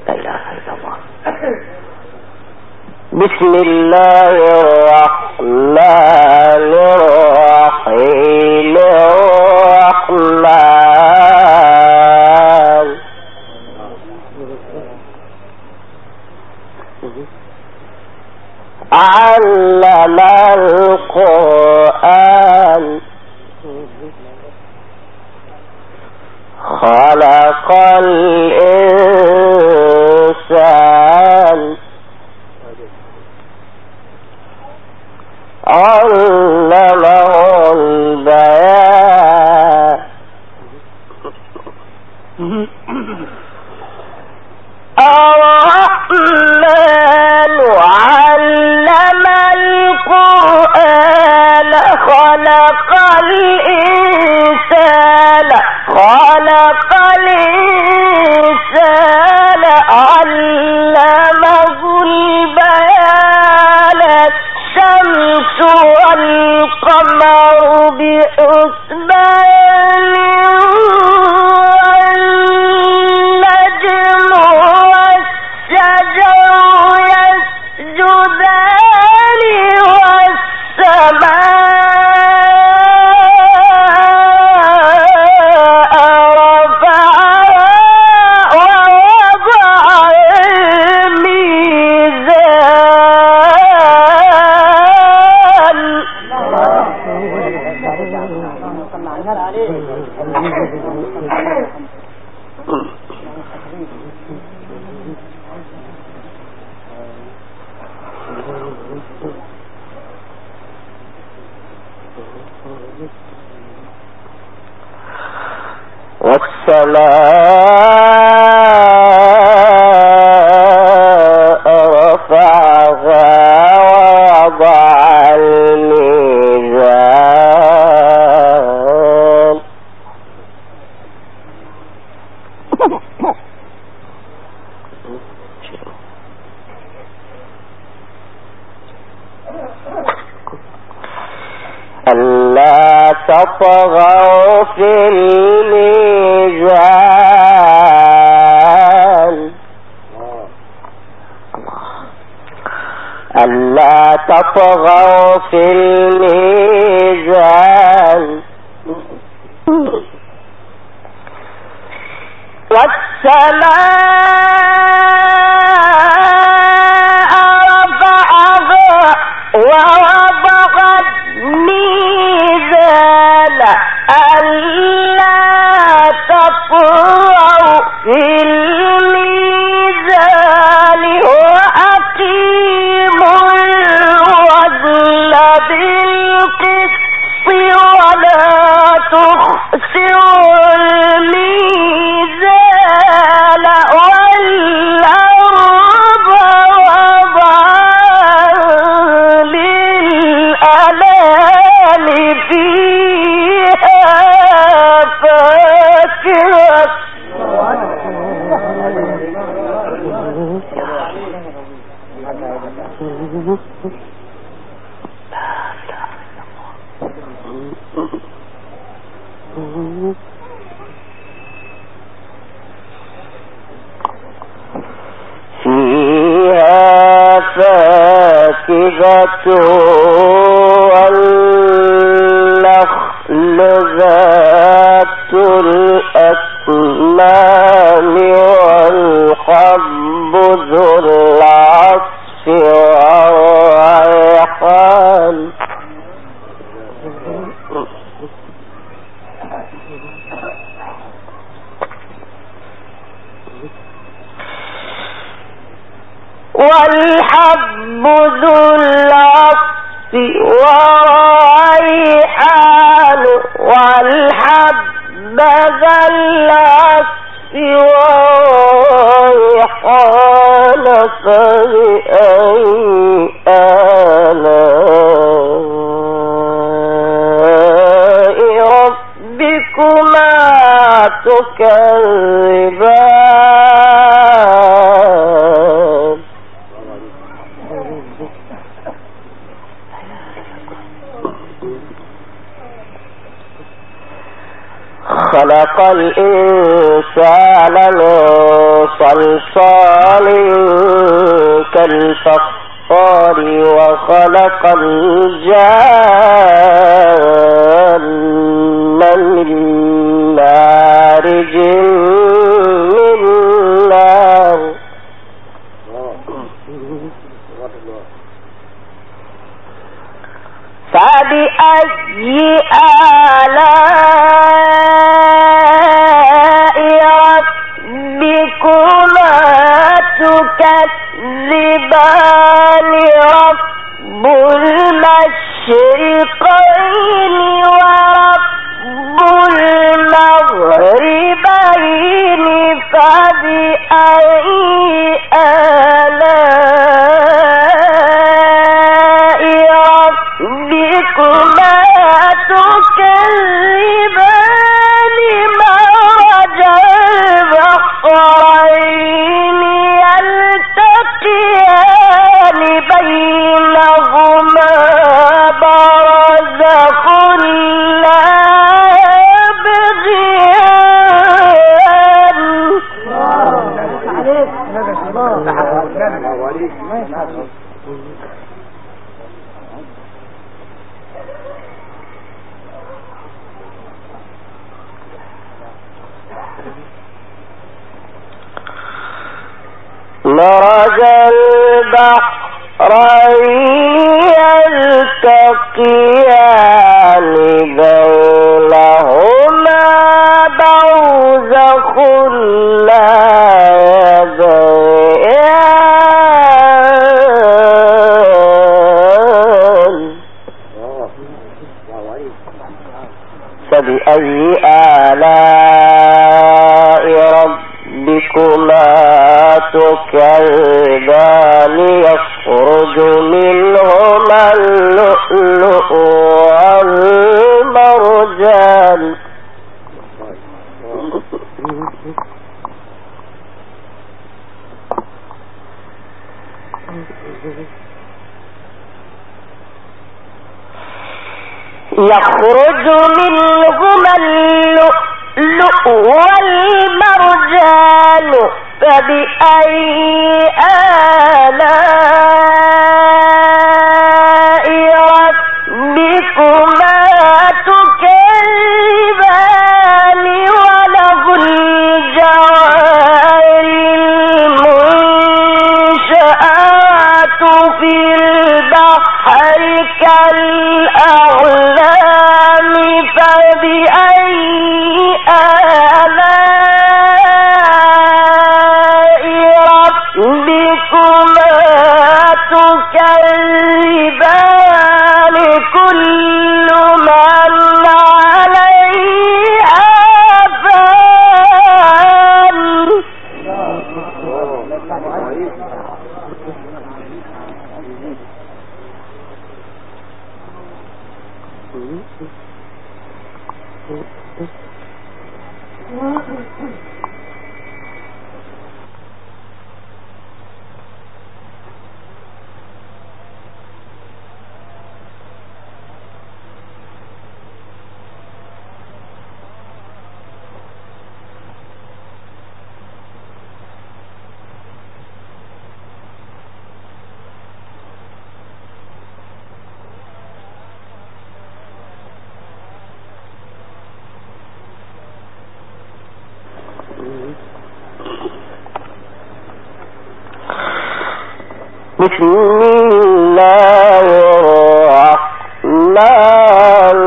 بسم الله الرحمن الرحيم الرحمن علم القرآن خلق الإنسان علمه البيان الرحمن علم القرآن خلق الإنسان علمه البيان الشمس والقمر بحسبان والنجم والشجر يسجدان والسماء والسماء رفعها ووضع الميزان ألا تطغوا في الميزان ألا تطغوا في الميزان والسماء رفعها ووضع الميزان ألا تطغوا في الميزان وأقيموا الوزن بالقسط ولا تخسروا الميزان والأرض وضعها للأنام فيها فاكهة والنخل ذات الأكمام والحب ذو العصف والريحان والحب ذو العصف والريحان والحب ذا العصف والريحان فبأي آلاء ربكما تكذبان خلق الإنسان جعل من صلصال كالفخار وخلق الجان من مارج من نار فبأي آلاء ربكما تكذبان رب المشرقين ورب المغربين فبأي آلاء ربكما تكذبان مرج البحرين يلتقيان بينهما برزخ لا يبغيان مرج البحرين يلتقيان بينهما برزخ لا يبغيان فبأي آلاء ربكما تكذبان يخرج منهما اللؤلؤ والمرجان يخرج منهما اللؤلؤ والمرجان فبأي آلاء ربكما تكذبان وله الجوار المنشآت في البحر كالأعلام فبأي آلاء ربكما تكذبان كل من عليها فان بسم الله الرحمن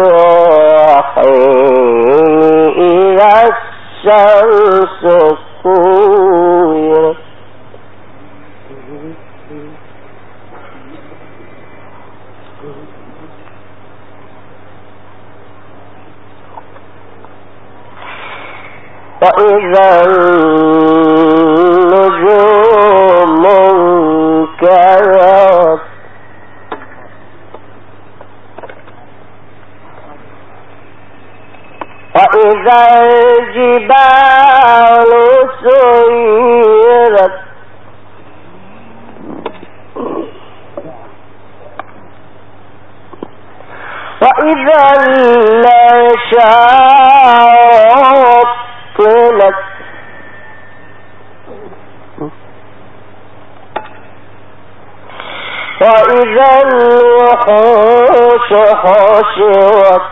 الرحيم إذا الشمس كورت وإذا النجوم انكدرت وإذا الجبال سيرت وإذا العشاء عطلت وإذا الوحوش حشرت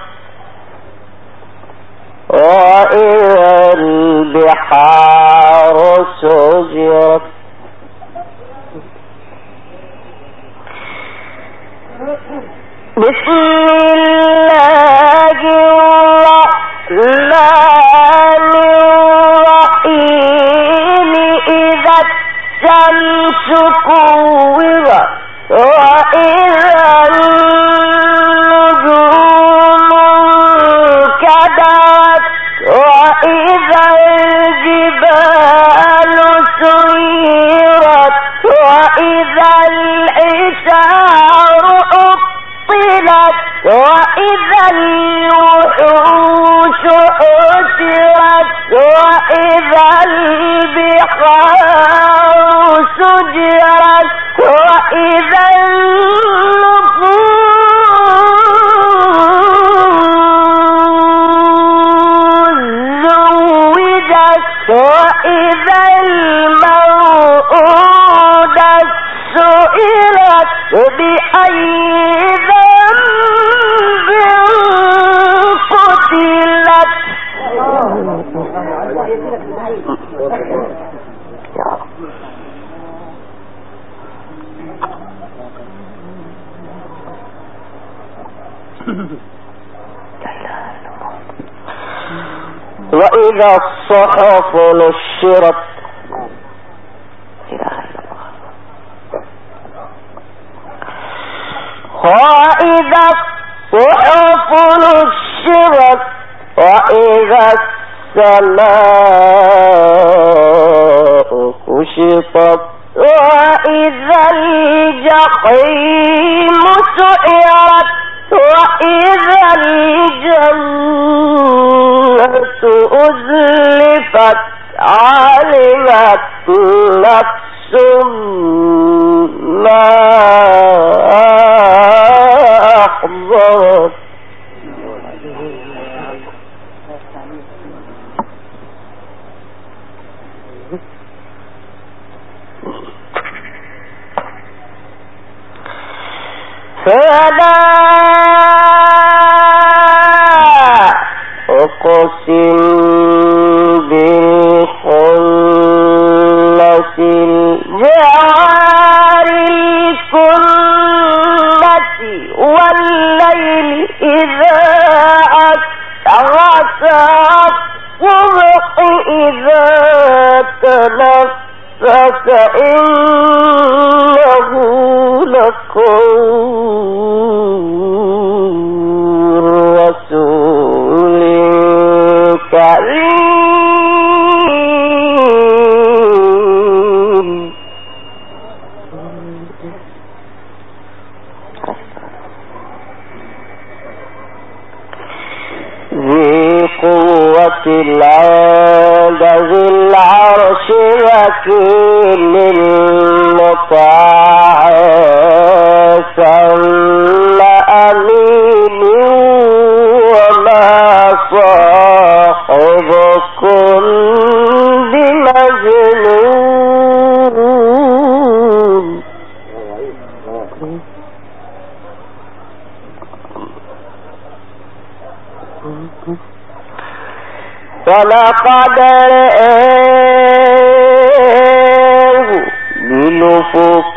وإذا البحار سجرت بسم الله الرحمن الرحيم إذا الشمس كورت وإذا النجوم انكدرت وإذا الجبال سيرت وإذا العشار عطلت وإذا الوحوش حشرت وإذا البحار سجرت وإذا النفوس زوجت وإذا الموءودة سئلت بأي ذنب قتلت. وإذا الصحف نشرت وإذا الصحف نشرت وإذا السماء كشطت وإذا الجحيم سعرت وإذا الجنة أزلفت علمت نفس ما أحضرت. فلا أقسم بالخنس الجوار الكنس والليل إذا عسعس والصبح إذا تنفس إنه لقول رسول كريم ذي قوة عند ذي العرش مكين مطاع ثم أمين وما صاحبكم بمجنون. ولقد رآه بالأفق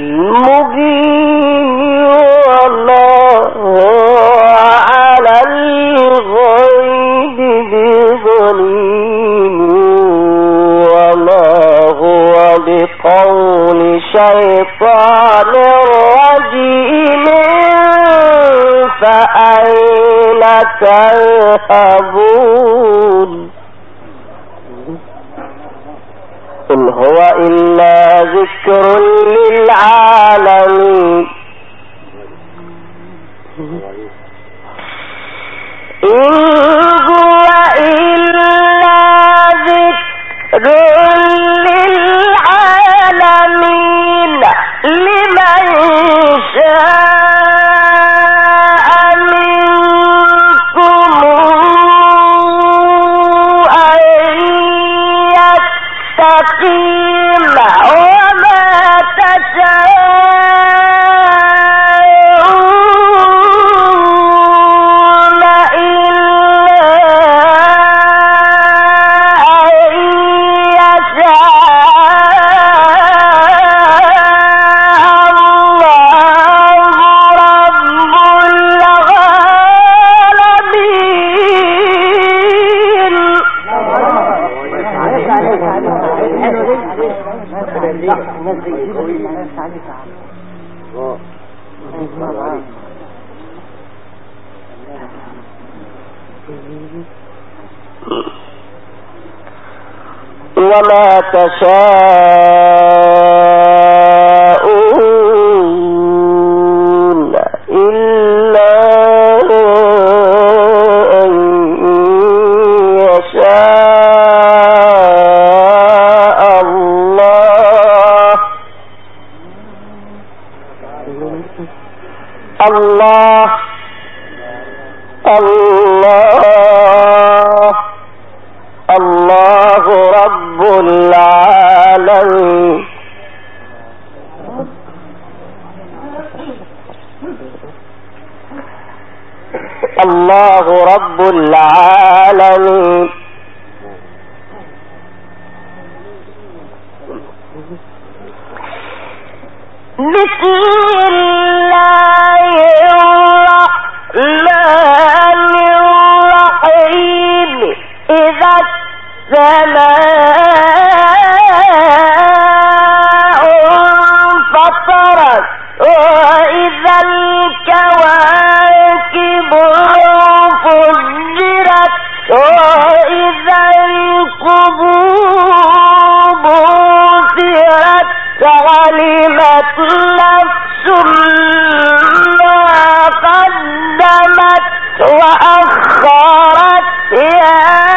المبين وما هو على الغيب بضنين وما هو بقول شيطان رجيم فأين تذهبون إن هو إلا ذكر للعالمين إن هو إلا ذكر للعالمين لمن شاء منكم أن يستقيم وما تشاءون إلا أن يشاء الله الله رب العالمين. الله رب العالمين. بسم الله الرحمن الرحيم. إذا السماء انفطرت وإذا الكواكب انفجرت وإذا القبور بعثرت علمت نفس ما قدمت وأخرت. يا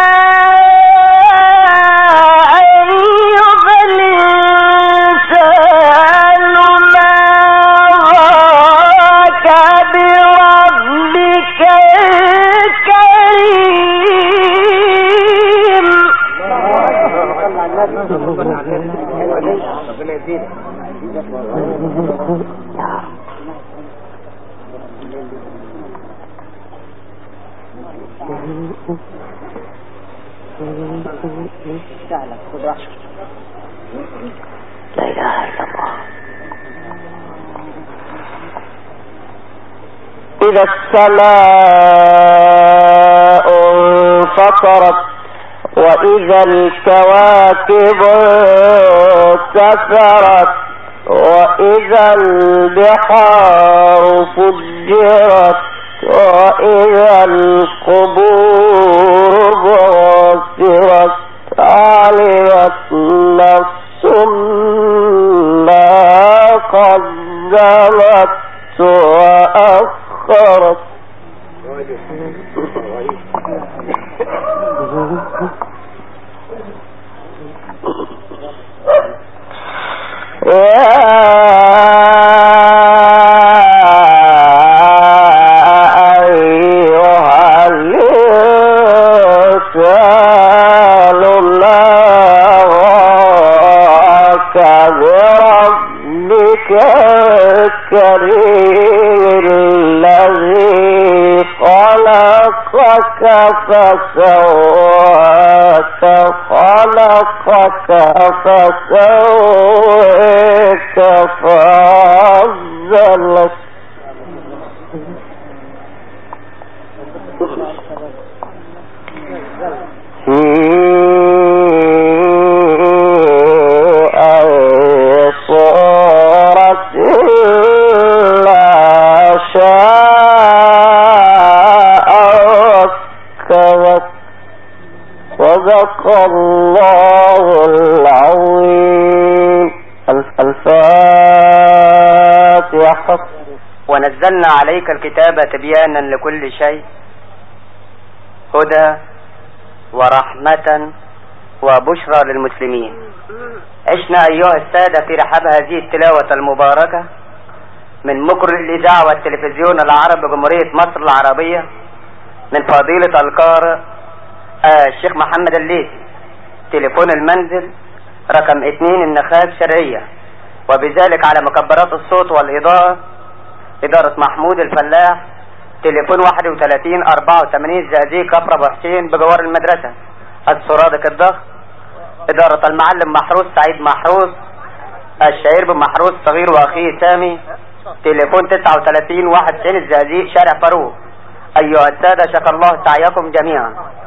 أيها الإنسان ما غرك بربك الكريم. لا إله إلا الله. إذا السماء انفطرت وإذا الكواكب انتثرت وإذا البحار فجرت وإذا القبور بعثرت علمت نفس ما قدمت وأخرت. يا أيها الإنسان ما غرك بربك الكريم الذي خلقك فسواك خلقك فسويك فعدلك. في أي صورة لا شاء ركبك. صدق الله العظيم. الفاتحة. ونزلنا عليك الكتاب تبيانا لكل شيء هدى ورحمة وبشرى للمسلمين. عشنا أيها السادة في رحاب هذه التلاوة المباركة من مقر الإذاعة والتلفزيون العرب بجمهورية مصر العربية من فضيلة القارئ الشيخ محمد الليثي. تليفون المنزل رقم 2 النخاس شرعية، وبذلك على مكبرات الصوت والإضاءة إدارة محمود الفلاح. تليفون 31 84 الزقازيق كفر أبو حسين بجوار المدرسة. السرادق الضغط إدارة المعلم محروس سعيد محروس الشهير بن محروس صغير وأخيه سامي. تليفون 39 91 الزقازيق شارع فاروق. أيها السادة شكر الله سعيكم جميعا.